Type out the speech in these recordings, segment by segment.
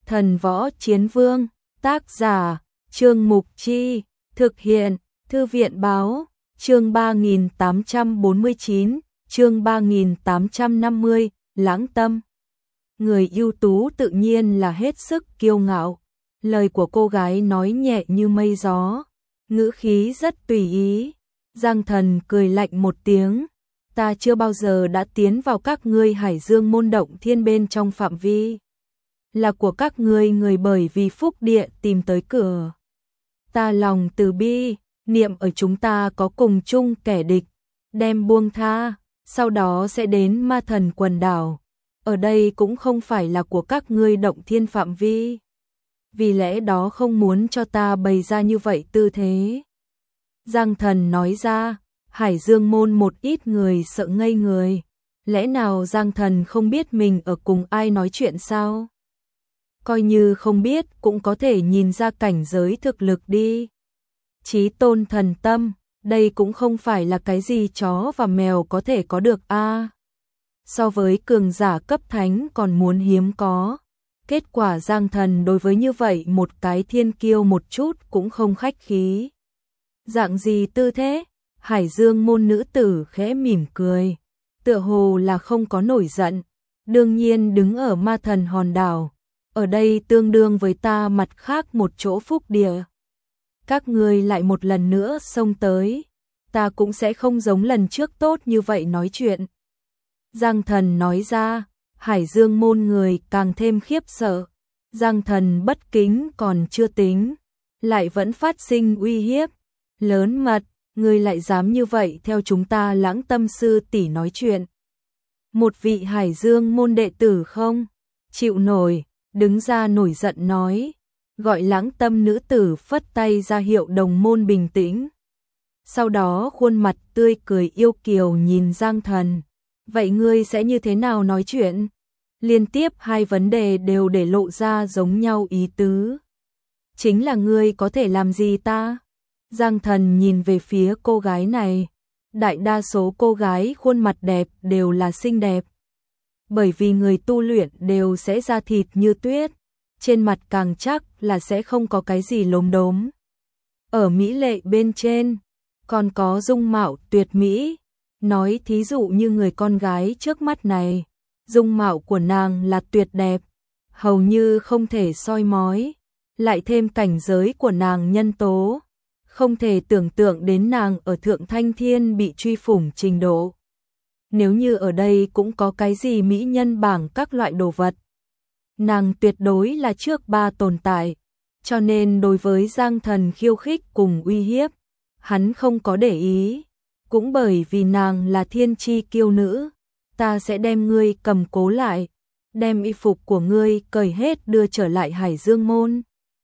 Thần Võ Chiến Vương, tác giả, Trương Mục Chi, thực hiện, Thư viện Báo, chương 3849, chương 3850, Lãng Tâm. Người ưu tú tự nhiên là hết sức kiêu ngạo. Lời của cô gái nói nhẹ như mây gió, ngữ khí rất tùy ý. Giang Thần cười lạnh một tiếng, ta chưa bao giờ đã tiến vào các ngươi Hải Dương môn động thiên bên trong phạm vi là của các ngươi, người bởi vì phúc địa tìm tới cửa. Ta lòng từ bi, niệm ở chúng ta có cùng chung kẻ địch, đem buông tha, sau đó sẽ đến Ma Thần quần đảo. Ở đây cũng không phải là của các ngươi động thiên phạm vi. Vì lẽ đó không muốn cho ta bày ra như vậy tư thế. Giang Thần nói ra, Hải Dương môn một ít người sợ ngây người. Lẽ nào Giang Thần không biết mình ở cùng ai nói chuyện sao? Coi như không biết cũng có thể nhìn ra cảnh giới thực lực đi. Chí tôn thần tâm, đây cũng không phải là cái gì chó và mèo có thể có được a. So với cường giả cấp thánh còn muốn hiếm có. Kết quả Giang Thần đối với như vậy một cái thiên kiêu một chút cũng không khách khí. Dạng gì tư thế? Hải Dương môn nữ tử khẽ mỉm cười, tựa hồ là không có nổi giận. Đương nhiên đứng ở Ma Thần hòn đảo, ở đây tương đương với ta mặt khác một chỗ phúc địa. Các ngươi lại một lần nữa xông tới, ta cũng sẽ không giống lần trước tốt như vậy nói chuyện. Giang Thần nói ra, Hải Dương môn người càng thêm khiếp sợ. Giang Thần bất kính còn chưa tính, lại vẫn phát sinh uy hiếp. Lớn mật, ngươi lại dám như vậy theo chúng ta Lãng Tâm sư tỷ nói chuyện. Một vị Hải Dương môn đệ tử không chịu nổi, đứng ra nổi giận nói, gọi Lãng Tâm nữ tử phất tay ra hiệu đồng môn bình tĩnh. Sau đó khuôn mặt tươi cười yêu kiều nhìn Giang Thần, vậy ngươi sẽ như thế nào nói chuyện? Liên tiếp hai vấn đề đều để lộ ra giống nhau ý tứ. Chính là ngươi có thể làm gì ta? Giang Thần nhìn về phía cô gái này. Đại đa số cô gái khuôn mặt đẹp đều là xinh đẹp. Bởi vì người tu luyện đều sẽ da thịt như tuyết. Trên mặt càng chắc là sẽ không có cái gì lốm đốm. Ở mỹ lệ bên trên, còn có dung mạo tuyệt mỹ. Nói thí dụ như người con gái trước mắt này. Dung mạo của nàng là tuyệt đẹp, hầu như không thể soi mói, lại thêm cảnh giới của nàng nhân tố, không thể tưởng tượng đến nàng ở Thượng Thanh Thiên bị truy phủng trình độ. Nếu như ở đây cũng có cái gì mỹ nhân bảng các loại đồ vật, nàng tuyệt đối là trước ba tồn tại, cho nên đối với Giang Thần khiêu khích cùng uy hiếp, hắn không có để ý, cũng bởi vì nàng là thiên chi kiêu nữ. Ta sẽ đem ngươi cầm cố lại, đem y phục của ngươi cởi hết đưa trở lại Hải Dương môn.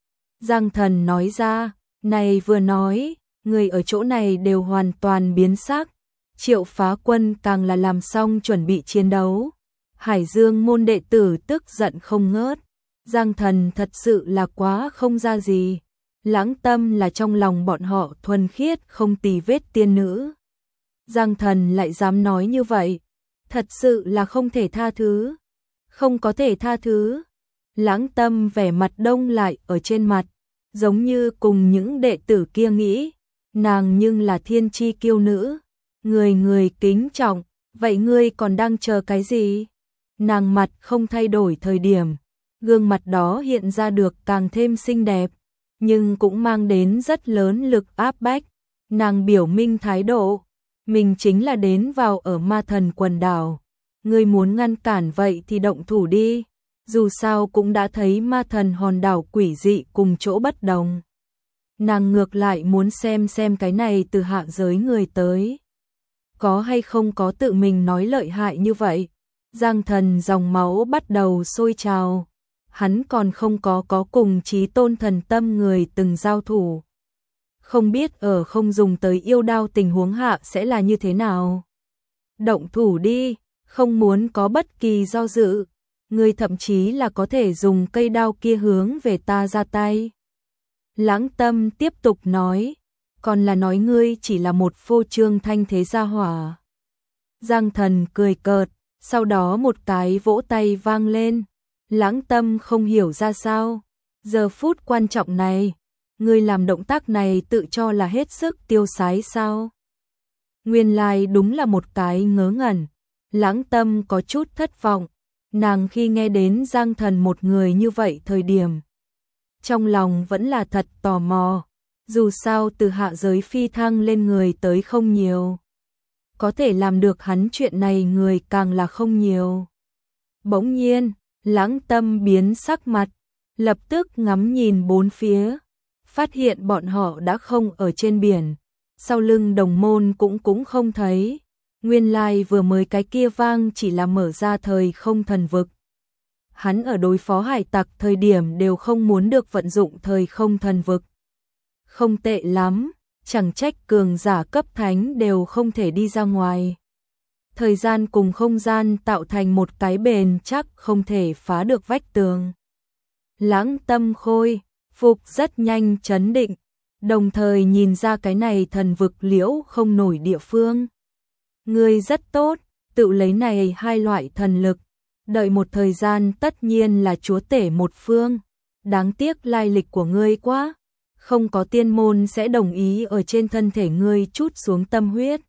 Giang Thần nói ra, này vừa nói, người ở chỗ này đều hoàn toàn biến sắc. Triệu Phá Quân càng là làm xong chuẩn bị chiến đấu. Hải Dương môn đệ tử tức giận không ngớt. Giang Thần thật sự là quá không ra gì. Lãng Tâm là trong lòng bọn họ thuần khiết không tì vết tiên nữ. Giang Thần lại dám nói như vậy. Thật sự là không thể tha thứ. Không có thể tha thứ. Lãng Tâm vẻ mặt đông lại ở trên mặt, giống như cùng những đệ tử kia nghĩ, nàng nhưng là thiên chi kiêu nữ, người người kính trọng, vậy ngươi còn đang chờ cái gì? Nàng mặt không thay đổi thời điểm, gương mặt đó hiện ra được càng thêm xinh đẹp, nhưng cũng mang đến rất lớn lực áp bách. Nàng biểu minh thái độ, mình chính là đến vào ở Ma Thần quần đảo. Ngươi muốn ngăn cản vậy thì động thủ đi. Dù sao cũng đã thấy Ma Thần hòn đảo quỷ dị cùng chỗ bất đồng. Nàng ngược lại muốn xem cái này từ hạ giới người tới. Có hay không có tự mình nói lợi hại như vậy. Giang Thần dòng máu bắt đầu sôi trào. Hắn còn không có cùng Chí Tôn thần tâm người từng giao thủ. Không biết ở không dùng tới yêu đao tình huống hạ sẽ là như thế nào. Động thủ đi, không muốn có bất kỳ do dự. Ngươi thậm chí là có thể dùng cây đao kia hướng về ta ra tay. Lãng Tâm tiếp tục nói, còn là nói ngươi chỉ là một phô trương thanh thế gia hỏa. Giang Thần cười cợt, sau đó một cái vỗ tay vang lên, Lãng Tâm không hiểu ra sao. Giờ phút quan trọng này, ngươi làm động tác này tự cho là hết sức tiêu sái sao? Nguyên lai đúng là một cái ngớ ngẩn. Lãng Tâm có chút thất vọng. Nàng khi nghe đến Giang Thần một người như vậy thời điểm, trong lòng vẫn là thật tò mò. Dù sao từ hạ giới phi thăng lên người tới không nhiều, có thể làm được hắn chuyện này người càng là không nhiều. Bỗng nhiên, Lãng Tâm biến sắc mặt, lập tức ngắm nhìn bốn phía, phát hiện bọn họ đã không ở trên biển, sau lưng Đồng Môn cũng không thấy. Nguyên lai vừa mới cái kia vang chỉ là mở ra thời không thần vực. Hắn ở đối phó hải tặc thời điểm đều không muốn được vận dụng thời không thần vực. Không tệ lắm, chẳng trách cường giả cấp thánh đều không thể đi ra ngoài. Thời gian cùng không gian tạo thành một cái bền chắc không thể phá được vách tường. Lãng Tâm khôi phục rất nhanh chấn định, đồng thời nhìn ra cái này thần vực liễu không nổi địa phương. Ngươi rất tốt, tự lấy này hai loại thần lực, đợi một thời gian tất nhiên là chúa tể một phương. Đáng tiếc lai lịch của ngươi quá, không có tiên môn sẽ đồng ý ở trên thân thể ngươi chút xuống tâm huyết.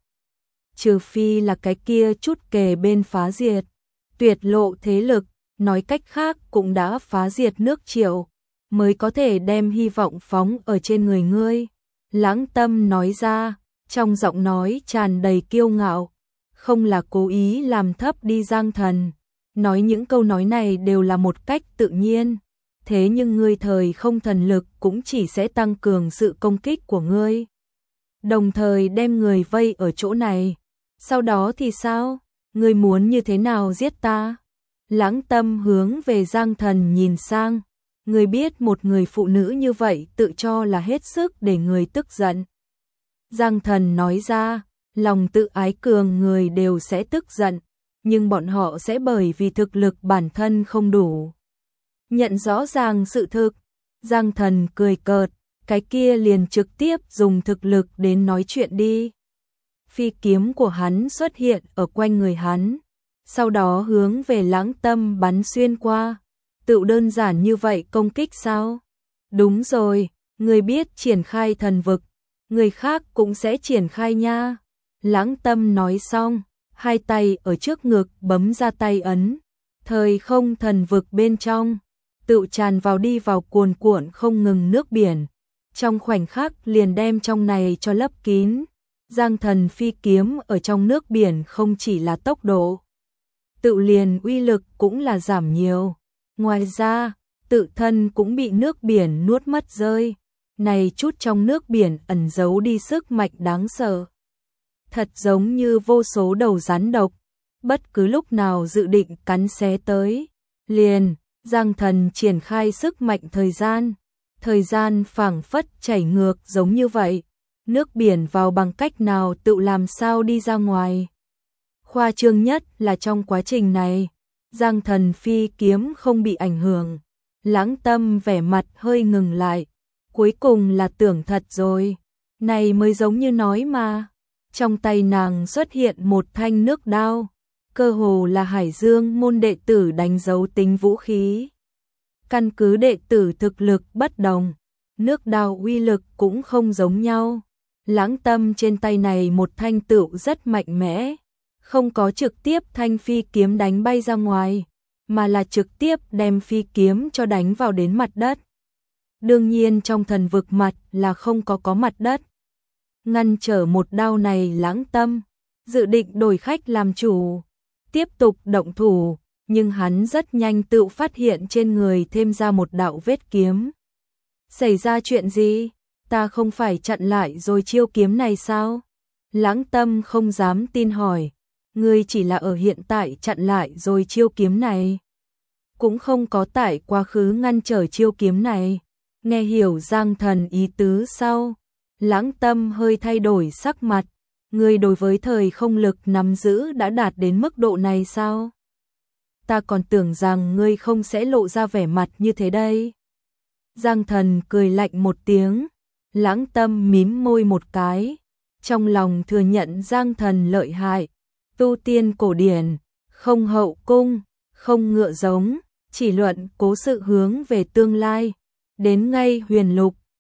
Trừ phi là cái kia chút kề bên phá diệt, tuyệt lộ thế lực, nói cách khác cũng đã phá diệt nước Triệu, mới có thể đem hy vọng phóng ở trên người ngươi. Lãng Tâm nói ra, trong giọng nói tràn đầy kiêu ngạo, không là cố ý làm thấp đi Giang Thần. Nói những câu nói này đều là một cách tự nhiên, thế nhưng ngươi thời không thần lực cũng chỉ sẽ tăng cường sự công kích của ngươi, đồng thời đem người vây ở chỗ này. Sau đó thì sao? Ngươi muốn như thế nào giết ta? Lãng Tâm hướng về Giang Thần nhìn sang. Ngươi biết một người phụ nữ như vậy tự cho là hết sức để người tức giận. Giang Thần nói ra, lòng tự ái cường người đều sẽ tức giận, nhưng bọn họ sẽ bởi vì thực lực bản thân không đủ. Nhận rõ ràng sự thực, Giang Thần cười cợt, cái kia liền trực tiếp dùng thực lực đến nói chuyện đi. Phi kiếm của hắn xuất hiện ở quanh người hắn, sau đó hướng về Lãng Tâm bắn xuyên qua. Tự đơn giản như vậy công kích sao? Đúng rồi, người biết triển khai thần vực, người khác cũng sẽ triển khai nha. Lãng Tâm nói xong, hai tay ở trước ngực bấm ra tay ấn, thời không thần vực bên trong tự tràn vào đi vào cuồn cuộn không ngừng nước biển, trong khoảnh khắc liền đem trong này cho lấp kín. Giang Thần phi kiếm ở trong nước biển không chỉ là tốc độ, tự liền uy lực cũng là giảm nhiều. Ngoài ra, tự thân cũng bị nước biển nuốt mất rơi. Này chút trong nước biển ẩn giấu đi sức mạnh đáng sợ. Thật giống như vô số đầu rắn độc, bất cứ lúc nào dự định cắn xé tới. Liền, Giang Thần triển khai sức mạnh thời gian phảng phất chảy ngược giống như vậy. Nước biển vào bằng cách nào tự làm sao đi ra ngoài. Khoa trương nhất là trong quá trình này, Giang Thần phi kiếm không bị ảnh hưởng. Lãng Tâm vẻ mặt hơi ngừng lại, cuối cùng là tưởng thật rồi, này mới giống như nói mà. Trong tay nàng xuất hiện một thanh nước đao, cơ hồ là Hải Dương môn đệ tử đánh dấu tính vũ khí. Căn cứ đệ tử thực lực bất đồng, nước đao uy lực cũng không giống nhau. Lãng Tâm trên tay này một thanh tựu rất mạnh mẽ, không có trực tiếp thanh phi kiếm đánh bay ra ngoài, mà là trực tiếp đem phi kiếm cho đánh vào đến mặt đất. Đương nhiên trong thần vực mặt là không có mặt đất. Ngăn trở một đao này Lãng Tâm dự định đổi khách làm chủ, tiếp tục động thủ, nhưng hắn rất nhanh tự phát hiện trên người thêm ra một đạo vết kiếm. Xảy ra chuyện gì? Ta không phải chặn lại rồi chiêu kiếm này sao? Lãng Tâm không dám tin hỏi. Ngươi chỉ là ở hiện tại chặn lại rồi chiêu kiếm này, cũng không có tại quá khứ ngăn trở chiêu kiếm này. Nghe hiểu Giang Thần ý tứ sau, Lãng Tâm hơi thay đổi sắc mặt. Ngươi đối với thời không lực nắm giữ đã đạt đến mức độ này sao? Ta còn tưởng rằng ngươi không sẽ lộ ra vẻ mặt như thế đây. Giang Thần cười lạnh một tiếng. Lãng Tâm mím môi một cái, trong lòng thừa nhận Giang Thần lợi hại. Tu tiên cổ điển, không hậu cung, không ngựa giống, chỉ luận cố sự hướng về tương lai. Đến ngay huyền lục,